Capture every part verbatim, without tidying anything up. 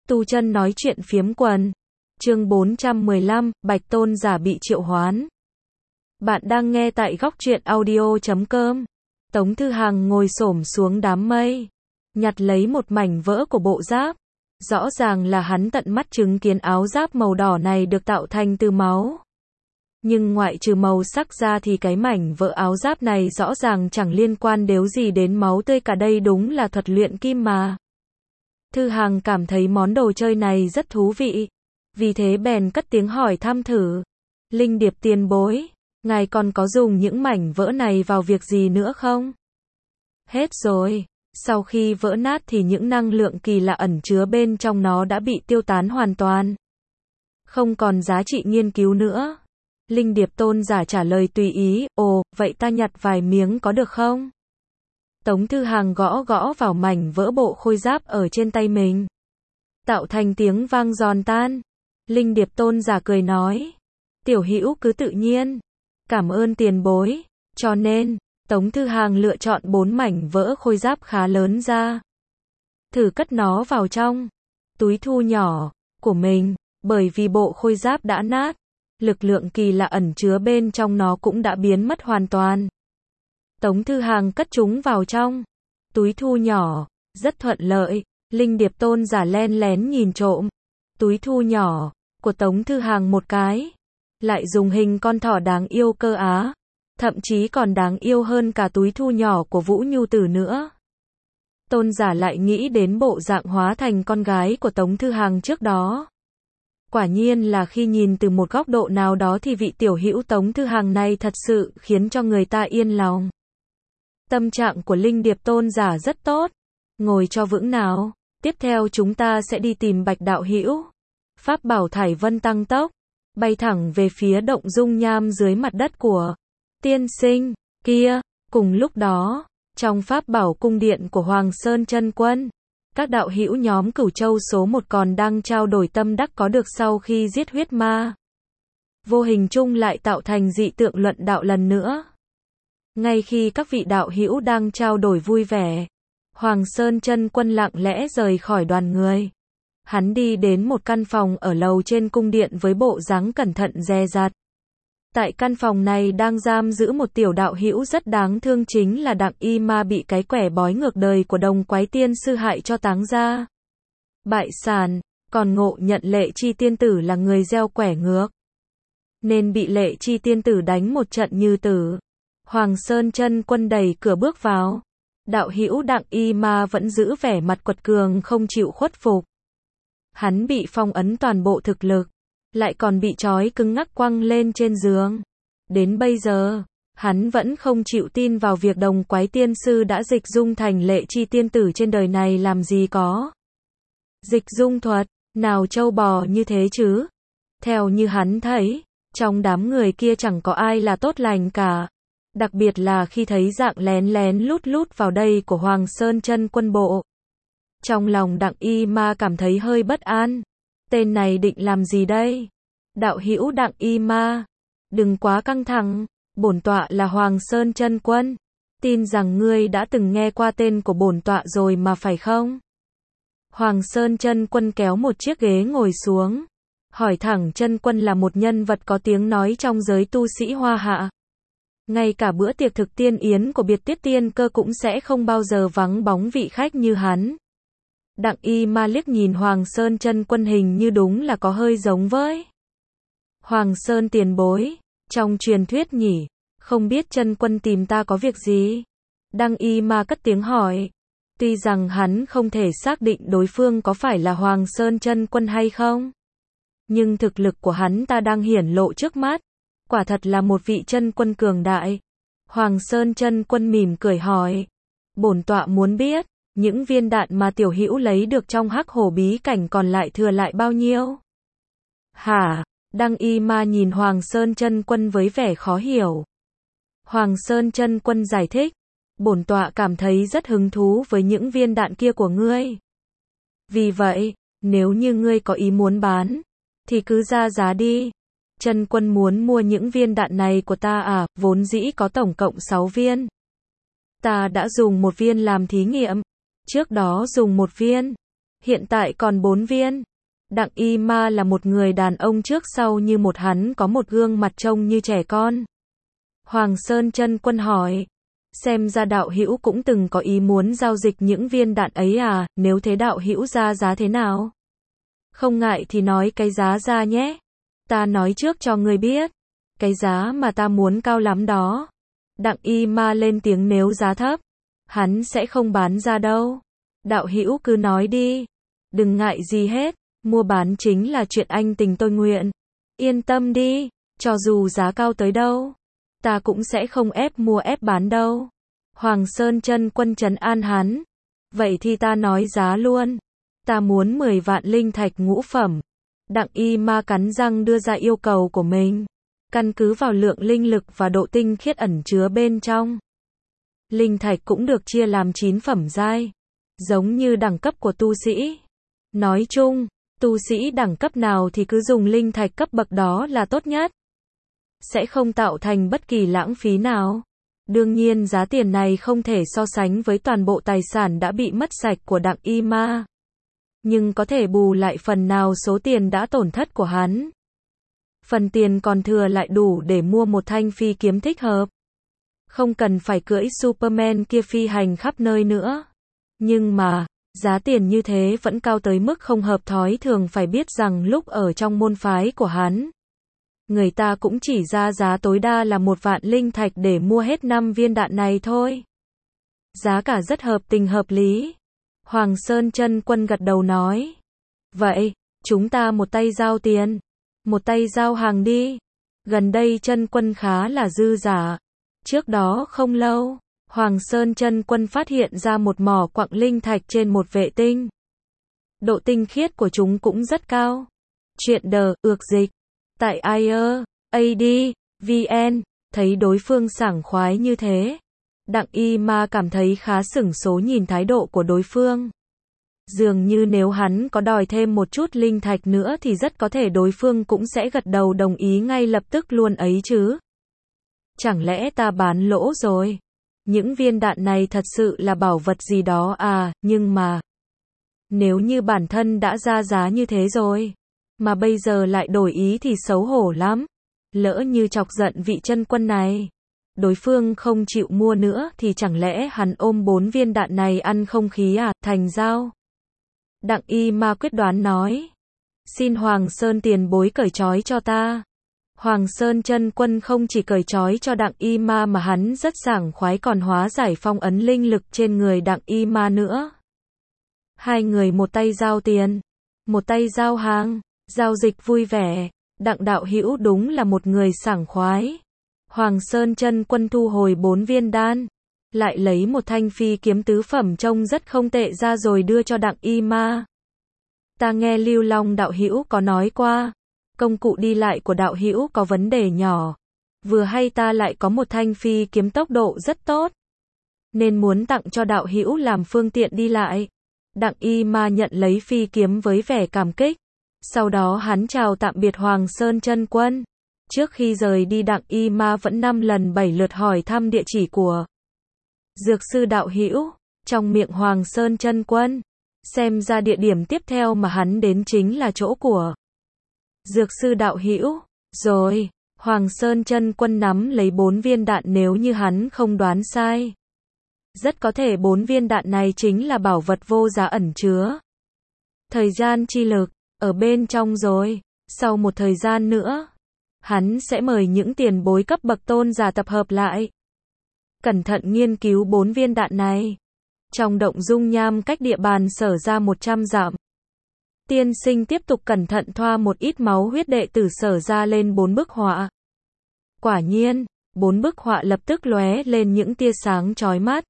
Tu chân nói chuyện phiếm quần. Chương bốn trăm mười lăm, Bạch Tôn giả bị triệu hoán. Bạn đang nghe tại góc truyện audio chấm com. Tống Thư Hằng ngồi xổm xuống đám mây, nhặt lấy một mảnh vỡ của bộ giáp. Rõ ràng là hắn tận mắt chứng kiến áo giáp màu đỏ này được tạo thành từ máu. Nhưng ngoại trừ màu sắc ra thì cái mảnh vỡ áo giáp này rõ ràng chẳng liên quan đến gì đến máu tươi cả, đây đúng là thuật luyện kim mà. Thư Hằng cảm thấy món đồ chơi này rất thú vị, vì thế bèn cất tiếng hỏi thăm thử. Linh Điệp tiền bối, ngài còn có dùng những mảnh vỡ này vào việc gì nữa không? Hết rồi. Sau khi vỡ nát thì những năng lượng kỳ lạ ẩn chứa bên trong nó đã bị tiêu tán hoàn toàn, không còn giá trị nghiên cứu nữa. Linh Điệp tôn giả trả lời tùy ý, ồ, vậy ta nhặt vài miếng có được không? Tống Thư Hằng gõ gõ vào mảnh vỡ bộ khôi giáp ở trên tay mình, tạo thành tiếng vang giòn tan. Linh Điệp tôn giả cười nói, tiểu hữu cứ tự nhiên, cảm ơn tiền bối. Cho nên, Tống Thư Hằng lựa chọn bốn mảnh vỡ khôi giáp khá lớn ra, thử cất nó vào trong túi thu nhỏ của mình. Bởi vì bộ khôi giáp đã nát, lực lượng kỳ lạ ẩn chứa bên trong nó cũng đã biến mất hoàn toàn. Tống Thư Hằng cất chúng vào trong túi thu nhỏ, rất thuận lợi. Linh Điệp tôn giả len lén nhìn trộm túi thu nhỏ của Tống Thư Hằng một cái, lại dùng hình con thỏ đáng yêu cơ á, thậm chí còn đáng yêu hơn cả túi thu nhỏ của Vũ Nhu Tử nữa. Tôn giả lại nghĩ đến bộ dạng hóa thành con gái của Tống Thư Hằng trước đó. Quả nhiên là khi nhìn từ một góc độ nào đó thì vị tiểu hữu Tống Thư Hằng này thật sự khiến cho người ta yên lòng. Tâm trạng của Linh Điệp tôn giả rất tốt. Ngồi cho vững nào. Tiếp theo chúng ta sẽ đi tìm Bạch đạo hữu. Pháp bảo Thải Vân tăng tốc, bay thẳng về phía động dung nham dưới mặt đất của tiên sinh kia. Cùng lúc đó, trong pháp bảo cung điện của Hoàng Sơn Chân Quân, các đạo hữu nhóm Cửu Châu số một còn đang trao đổi tâm đắc có được sau khi giết huyết ma. Vô hình chung lại tạo thành dị tượng luận đạo lần nữa. Ngay khi các vị đạo hữu đang trao đổi vui vẻ, Hoàng Sơn Chân Quân lặng lẽ rời khỏi đoàn người. Hắn đi đến một căn phòng ở lầu trên cung điện với bộ dáng cẩn thận dè dặt. Tại căn phòng này đang giam giữ một tiểu đạo hữu rất đáng thương, chính là Đặng Y Ma bị cái quẻ bói ngược đời của Đồng Quái Tiên sư hại cho táng ra bại sản, còn ngộ nhận Lệ Chi tiên tử là người gieo quẻ ngược, nên bị Lệ Chi tiên tử đánh một trận như tử. Hoàng Sơn Chân Quân đẩy cửa bước vào. Đạo hữu Đặng Y Ma vẫn giữ vẻ mặt quật cường không chịu khuất phục. Hắn bị phong ấn toàn bộ thực lực, lại còn bị trói cứng ngắc quăng lên trên giường. Đến bây giờ, hắn vẫn không chịu tin vào việc Đồng Quái Tiên sư đã dịch dung thành Lệ Chi tiên tử. Trên đời này làm gì có dịch dung thuật nào trâu bò như thế chứ. Theo như hắn thấy, trong đám người kia chẳng có ai là tốt lành cả. Đặc biệt là khi thấy dạng lén lén lút lút vào đây của Hoàng Sơn Chân Quân bộ. Trong lòng Đặng Y Ma cảm thấy hơi bất an. Tên này định làm gì đây? Đạo hữu Đặng Y Ma, đừng quá căng thẳng. Bổn tọa là Hoàng Sơn Chân Quân. Tin rằng ngươi đã từng nghe qua tên của bổn tọa rồi mà phải không? Hoàng Sơn Chân Quân kéo một chiếc ghế ngồi xuống, hỏi thẳng. Chân Quân là một nhân vật có tiếng nói trong giới tu sĩ Hoa Hạ. Ngay cả bữa tiệc thực tiên yến của Biệt Tiết Tiên Cơ cũng sẽ không bao giờ vắng bóng vị khách như hắn. Đặng Y Ma liếc nhìn Hoàng Sơn Chân Quân, hình như đúng là có hơi giống với Hoàng Sơn tiền bối trong truyền thuyết nhỉ. Không biết Chân Quân tìm ta có việc gì? Đặng Y Ma cất tiếng hỏi. Tuy rằng hắn không thể xác định đối phương có phải là Hoàng Sơn Chân Quân hay không, nhưng thực lực của hắn ta đang hiển lộ trước mắt, quả thật là một vị chân quân cường đại. Hoàng Sơn Chân Quân mỉm cười hỏi, bổn tọa muốn biết, những viên đạn mà tiểu hữu lấy được trong Hắc Hổ bí cảnh còn lại thừa lại bao nhiêu? Hả? Đặng Y Ma nhìn Hoàng Sơn Chân Quân với vẻ khó hiểu. Hoàng Sơn Chân Quân giải thích, bổn tọa cảm thấy rất hứng thú với những viên đạn kia của ngươi. Vì vậy, nếu như ngươi có ý muốn bán, thì cứ ra giá đi. Chân Quân muốn mua những viên đạn này của ta à? Vốn dĩ có tổng cộng sáu viên. Ta đã dùng một viên làm thí nghiệm, trước đó dùng một viên, Hiện tại còn bốn viên. Đặng Y Ma là một người đàn ông trước sau như một, hắn có một gương mặt trông như trẻ con. Hoàng Sơn Chân Quân hỏi. Xem ra đạo hữu cũng từng có ý muốn giao dịch những viên đạn ấy à, nếu thế đạo hữu ra giá thế nào? Không ngại thì nói cái giá ra nhé. Ta nói trước cho ngươi biết. Cái giá mà ta muốn cao lắm đó. Đặng Y Ma lên tiếng, nếu giá thấp, hắn sẽ không bán ra đâu. Đạo hữu cứ nói đi. Đừng ngại gì hết. Mua bán chính là chuyện anh tình tôi nguyện. Yên tâm đi. Cho dù giá cao tới đâu, ta cũng sẽ không ép mua ép bán đâu. Hoàng Sơn Chân Quân trấn an hắn. Vậy thì ta nói giá luôn. Ta muốn mười vạn linh thạch ngũ phẩm. Đặng Y Ma cắn răng đưa ra yêu cầu của mình. Căn cứ vào lượng linh lực và độ tinh khiết ẩn chứa bên trong. Linh thạch cũng được chia làm chín phẩm giai. Giống như đẳng cấp của tu sĩ. Nói chung, tu sĩ đẳng cấp nào thì cứ dùng linh thạch cấp bậc đó là tốt nhất. Sẽ không tạo thành bất kỳ lãng phí nào. Đương nhiên giá tiền này không thể so sánh với toàn bộ tài sản đã bị mất sạch của Đặng Y Ma. Nhưng có thể bù lại phần nào số tiền đã tổn thất của hắn. Phần tiền còn thừa lại đủ để mua một thanh phi kiếm thích hợp. Không cần phải cưỡi Superman kia phi hành khắp nơi nữa. Nhưng mà, giá tiền như thế vẫn cao tới mức không hợp thói thường, phải biết rằng lúc ở trong môn phái của hắn, người ta cũng chỉ ra giá tối đa là một vạn linh thạch để mua hết năm viên đạn này thôi. Giá cả rất hợp tình hợp lý. Hoàng Sơn Chân Quân gật đầu nói. Vậy, chúng ta một tay giao tiền, một tay giao hàng đi. Gần đây Chân Quân khá là dư giả. Trước đó không lâu, Hoàng Sơn Chân Quân phát hiện ra một mỏ quặng linh thạch trên một vệ tinh. Độ tinh khiết của chúng cũng rất cao. Chuyện đờ, ược dịch. Tại i e a d vê en, thấy đối phương sảng khoái như thế. Đặng Y Ma cảm thấy khá sửng số nhìn thái độ của đối phương. Dường như nếu hắn có đòi thêm một chút linh thạch nữa thì rất có thể đối phương cũng sẽ gật đầu đồng ý ngay lập tức luôn ấy chứ. Chẳng lẽ ta bán lỗ rồi? Những viên đạn này thật sự là bảo vật gì đó à, nhưng mà nếu như bản thân đã ra giá như thế rồi, mà bây giờ lại đổi ý thì xấu hổ lắm. Lỡ như chọc giận vị chân quân này, đối phương không chịu mua nữa thì chẳng lẽ hắn ôm bốn viên đạn này ăn không khí à, thành giao. Đặng Y Ma quyết đoán nói. Xin Hoàng Sơn tiền bối cởi trói cho ta. Hoàng Sơn Chân Quân không chỉ cởi trói cho Đặng Y Ma mà hắn rất sảng khoái còn hóa giải phong ấn linh lực trên người Đặng Y Ma nữa. Hai người một tay giao tiền, một tay giao hàng, giao dịch vui vẻ. Đặng đạo hữu đúng là một người sảng khoái. Hoàng Sơn Chân Quân thu hồi bốn viên đan, lại lấy một thanh phi kiếm tứ phẩm trông rất không tệ ra rồi đưa cho Đặng Y Ma. Ta nghe Lưu Long đạo hữu có nói qua, công cụ đi lại của đạo hữu có vấn đề nhỏ. Vừa hay ta lại có một thanh phi kiếm tốc độ rất tốt, nên muốn tặng cho đạo hữu làm phương tiện đi lại. Đặng Y Ma nhận lấy phi kiếm với vẻ cảm kích. Sau đó hắn chào tạm biệt Hoàng Sơn Chân Quân. Trước khi rời đi Đặng Y Ma vẫn năm lần bảy lượt hỏi thăm địa chỉ của Dược sư đạo hữu. Trong miệng Hoàng Sơn Chân Quân, xem ra địa điểm tiếp theo mà hắn đến chính là chỗ của Dược sư đạo hữu. Rồi, Hoàng Sơn Chân Quân nắm lấy bốn viên đạn nếu như hắn không đoán sai. Rất có thể bốn viên đạn này chính là bảo vật vô giá ẩn chứa thời gian chi lực ở bên trong rồi. Sau một thời gian nữa, hắn sẽ mời những tiền bối cấp bậc tôn giả tập hợp lại, cẩn thận nghiên cứu bốn viên đạn này. Trong động dung nham cách địa bàn Sở ra một trăm dặm, tiên sinh tiếp tục cẩn thận thoa một ít máu huyết đệ tử Sở ra lên bốn bức họa. Quả nhiên, bốn bức họa lập tức lóe lên những tia sáng chói mắt.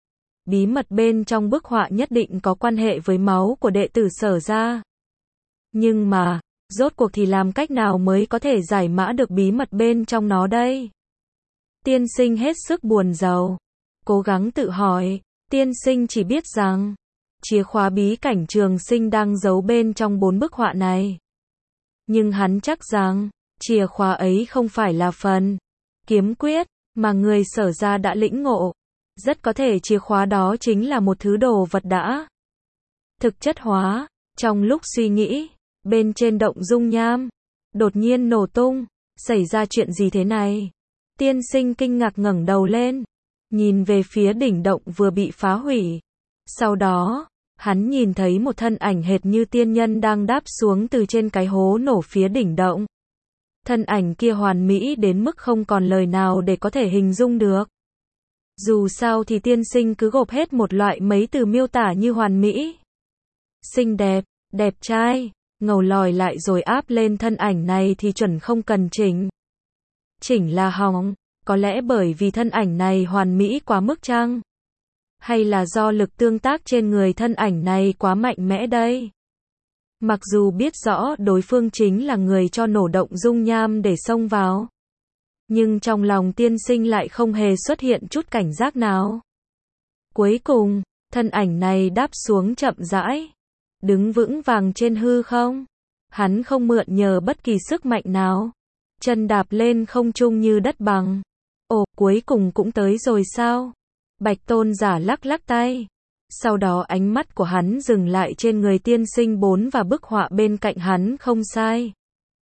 Bí mật bên trong bức họa nhất định có quan hệ với máu của đệ tử Sở ra. Nhưng mà, rốt cuộc thì làm cách nào mới có thể giải mã được bí mật bên trong nó đây? Tiên sinh hết sức buồn rầu, cố gắng tự hỏi. Tiên sinh chỉ biết rằng, chìa khóa bí cảnh trường sinh đang giấu bên trong bốn bức họa này. Nhưng hắn chắc rằng, chìa khóa ấy không phải là phần kiếm quyết mà người Sở ra đã lĩnh ngộ. Rất có thể chìa khóa đó chính là một thứ đồ vật đã thực chất hóa. Trong lúc suy nghĩ, bên trên động dung nham, đột nhiên nổ tung. Xảy ra chuyện gì thế này? Tiên sinh kinh ngạc ngẩng đầu lên, nhìn về phía đỉnh động vừa bị phá hủy. Sau đó, hắn nhìn thấy một thân ảnh hệt như tiên nhân đang đáp xuống từ trên cái hố nổ phía đỉnh động. Thân ảnh kia hoàn mỹ đến mức không còn lời nào để có thể hình dung được. Dù sao thì tiên sinh cứ gộp hết một loại mấy từ miêu tả như hoàn mỹ. Xinh đẹp, đẹp trai, ngầu lòi lại rồi áp lên thân ảnh này thì chuẩn không cần chỉnh. Chỉnh là hỏng, có lẽ bởi vì thân ảnh này hoàn mỹ quá mức chăng? Hay là do lực tương tác trên người thân ảnh này quá mạnh mẽ đây? Mặc dù biết rõ đối phương chính là người cho nổ động dung nham để xông vào, nhưng trong lòng tiên sinh lại không hề xuất hiện chút cảnh giác nào. Cuối cùng, thân ảnh này đáp xuống chậm rãi, đứng vững vàng trên hư không. Hắn không mượn nhờ bất kỳ sức mạnh nào, chân đạp lên không trung như đất bằng. Ồ, cuối cùng cũng tới rồi sao? Bạch tôn giả lắc lắc tay. Sau đó ánh mắt của hắn dừng lại trên người tiên sinh bốn và bức họa bên cạnh hắn không sai.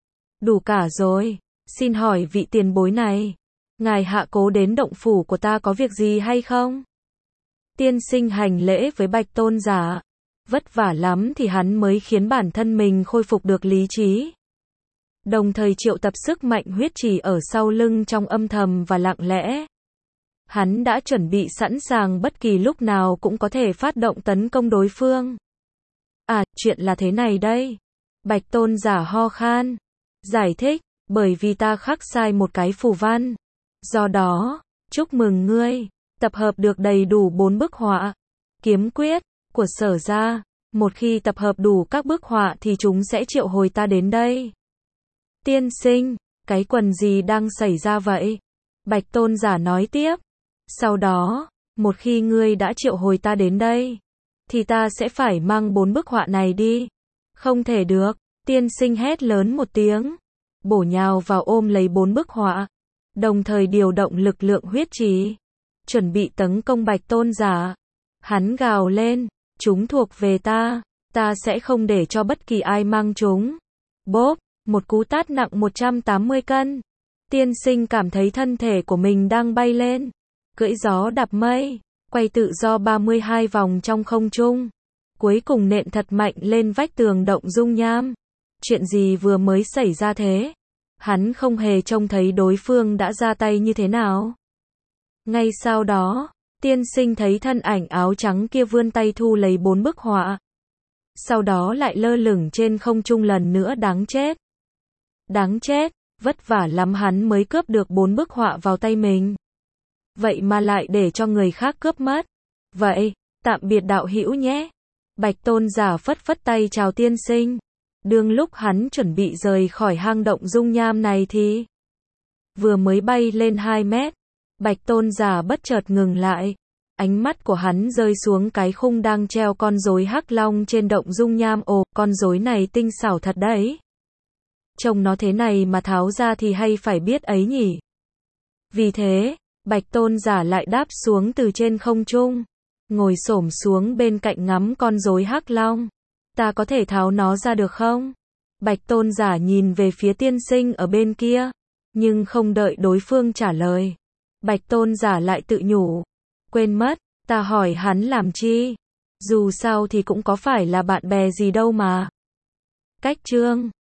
Đủ cả rồi, xin hỏi vị tiền bối này, ngài hạ cố đến động phủ của ta có việc gì hay không? Tiên sinh hành lễ với bạch tôn giả. Vất vả lắm thì hắn mới khiến bản thân mình khôi phục được lý trí. Đồng thời triệu tập sức mạnh huyết trì ở sau lưng trong âm thầm và lặng lẽ. Hắn đã chuẩn bị sẵn sàng bất kỳ lúc nào cũng có thể phát động tấn công đối phương. À, chuyện là thế này đây. Bạch tôn giả ho khan. Giải thích, bởi vì ta khắc sai một cái phù văn. Do đó, chúc mừng ngươi, tập hợp được đầy đủ bốn bức họa. Kiếm quyết của Sở gia. Một khi tập hợp đủ các bức họa thì chúng sẽ triệu hồi ta đến đây. Tiên sinh, cái quần gì đang xảy ra vậy? Bạch tôn giả nói tiếp. Sau đó, một khi ngươi đã triệu hồi ta đến đây, thì ta sẽ phải mang bốn bức họa này đi. Không thể được, tiên sinh hét lớn một tiếng, bổ nhào vào ôm lấy bốn bức họa, đồng thời điều động lực lượng huyết trì, chuẩn bị tấn công bạch tôn giả. Hắn gào lên, chúng thuộc về ta, ta sẽ không để cho bất kỳ ai mang chúng. Bốp, một cú tát nặng một trăm tám mươi cân. Tiên sinh cảm thấy thân thể của mình đang bay lên, cưỡi gió đạp mây, quay tự do ba mươi hai vòng trong không trung. Cuối cùng nện thật mạnh lên vách tường động dung nham. Chuyện gì vừa mới xảy ra thế? Hắn không hề trông thấy đối phương đã ra tay như thế nào. Ngay sau đó, tiên sinh thấy thân ảnh áo trắng kia vươn tay thu lấy bốn bức họa. Sau đó lại lơ lửng trên không trung lần nữa. Đáng chết. Đáng chết, vất vả lắm hắn mới cướp được bốn bức họa vào tay mình. Vậy mà lại để cho người khác cướp mất. Vậy, tạm biệt đạo hữu nhé. Bạch tôn giả phất phất tay chào tiên sinh. Đương lúc hắn chuẩn bị rời khỏi hang động dung nham này thì vừa mới bay lên hai mét, bạch tôn giả bất chợt ngừng lại. Ánh mắt của hắn rơi xuống cái khung đang treo con rối hắc long trên động dung nham. Ồ, con rối này tinh xảo thật đấy. Trông nó thế này mà tháo ra thì hay phải biết ấy nhỉ. Vì thế, bạch tôn giả lại đáp xuống từ trên không trung, ngồi xổm xuống bên cạnh ngắm con rối hắc long. Ta có thể tháo nó ra được không? Bạch tôn giả nhìn về phía tiên sinh ở bên kia, nhưng không đợi đối phương trả lời. Bạch tôn giả lại tự nhủ, quên mất, ta hỏi hắn làm chi? Dù sao thì cũng có phải là bạn bè gì đâu mà. Cách chương